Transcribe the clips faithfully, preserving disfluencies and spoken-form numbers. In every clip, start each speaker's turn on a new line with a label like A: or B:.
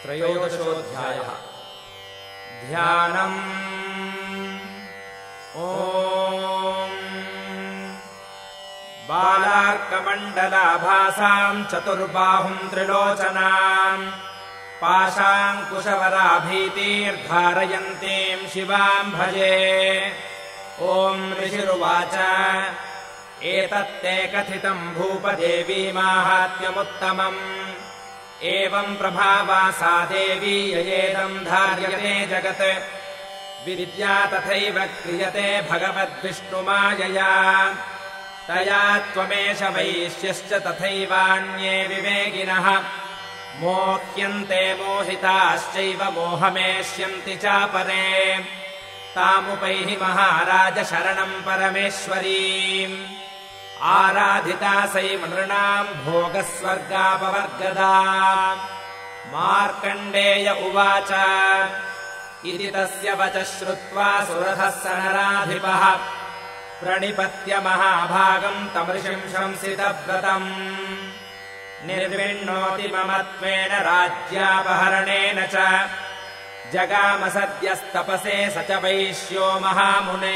A: त्रयोदशोऽध्यायः। ध्यानम्। ओम् बालार्कमण्डलाभासाम् चतुर्बाहुम् त्रिलोचनाम् पाशाङ्कुशवराभीतिर्धारयन्तीम् शिवाम् भजे। ओम् ऋषिरुवाच एतत्ते कथितम् भूपदेवी माहात्म्यमुत्तमम्। एवम् प्रभावा सा देवी ययेदम् धार्यते जगत्। विद्या तथैव क्रियते भगवद्विष्णुमायया। तया त्वमेष वैश्यश्च तथैवान्ये विवेकिनः। मोह्यन्ते मोहिताश्चैव मोहमेष्यन्ति चापरे। तामुपैहि महाराज शरणम् परमेश्वरीम्। आराधिता सैव नृणाम् भोगस्वर्गापवर्गदा। मार्कण्डेय उवाच इति तस्य वचः श्रुत्वा सुरथः स नराधिपः प्रणिपत्य महाभागम् तमृषिम् शंसितव्रतम्। निर्विण्णोति ममत्वेन राज्यापहरणेन च जगाम सद्यस्तपसे स च वैश्यो महामुने।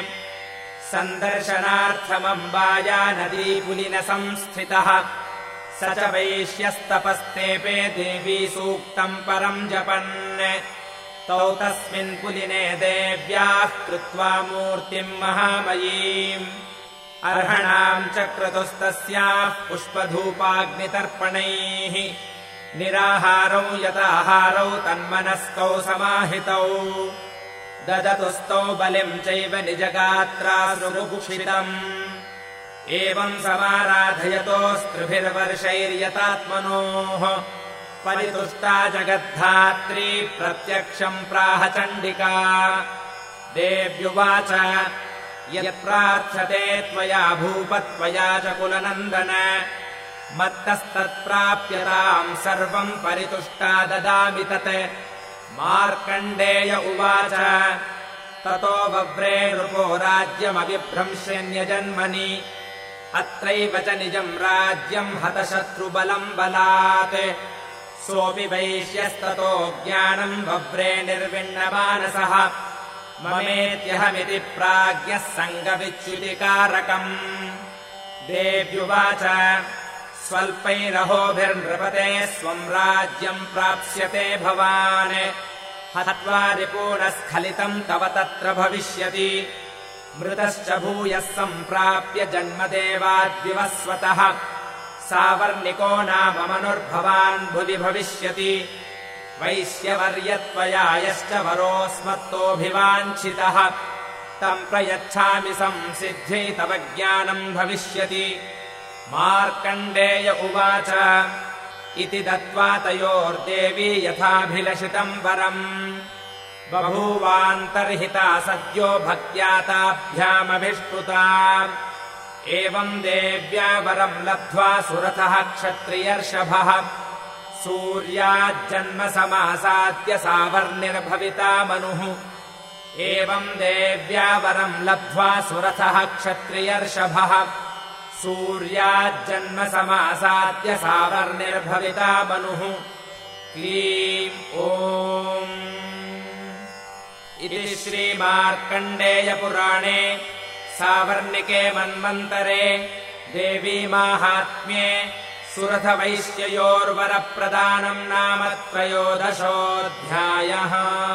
A: सन्दर्शनार्थमम्बाया नदीपुलिन संस्थितः स च वैश्यस्तपस्तेपे देवी सूक्तम् परम् जपन्। तौ तस्मिन् पुलिने देव्याः कृत्वा मूर्तिम् महामयीम्। अर्हणाम् च क्रतुस्तस्याः पुष्पधूपाग्नितर्पणैः। निराहारौ यताहारौ तन्मनस्कौ समाहितौ। ददतुस्तौ बलिम् चैव निजगात्रासुबुभुषितम्। एवम् समाराधयतोस्त्रिभिर्वर्षैर्यतात्मनोः परितुष्टा जगद्धात्री प्रत्यक्षम् प्राह चण्डिका। देव्युवाच यत्प्रार्थ्यते त्वया भूपत्वया च कुलनन्दन मत्तस्तत्प्राप्यताम् सर्वम् परितुष्टा ददामि तत्। मार्कण्डेय उवाच ततो वव्रे नृपो राज्यमभिभ्रंश्यन्यजन्मनि। अत्रैव च निजम् राज्यम् हतशत्रुबलम् बलात्। सोऽपि वैश्यस्ततो ज्ञानम् वव्रे निर्विण्णमानसः। ममेत्यहमिति प्राज्ञः सङ्गविच्युतिकारकम्। देव्युवाच स्वल्पैरहोभिर्नृपते स्वम् राज्यम् प्राप्स्यते भवान्। हत्वा रिपूनः स्खलितम् तव तत्र भविष्यति। मृतश्च भूयः सम्प्राप्य जन्मदेवाद्विवस्वतः। सावर्णिको नाम मनुर्भवान् भुवि भविष्यति। वैश्यवर्यत्वया यश्च वरोऽस्मत्तोऽभिवाञ्छितः तम् प्रयच्छामि संसिद्ध्यै तव ज्ञानम् भविष्यति। मार्कण्डेय उवाच इति दत्त्वा तयोर्देवी यथाभिलषितम् वरम्। बभूवान्तर्हिता सद्यो भक्त्या ताभ्यामभिष्टुता। एवम् देव्या वरम् लब्ध्वा सुरथः क्षत्रियर्षभः सूर्याज्जन्म समासाद्य सावर्णिर्भविता मनुः। एवम् देव्या वरम् लब्ध्वा सुरथः क्षत्रियर्षभः सूर्याज्जन्म समासाद्य सावर्णिर्भविता मनुः। क्लीम् ओम् इति श्रीमार्कण्डेयपुराणे सावर्णिके मन्वन्तरे देवी माहात्म्ये सुरथवैश्ययोर्वरप्रदानम् नाम त्रयोदशोऽध्यायः।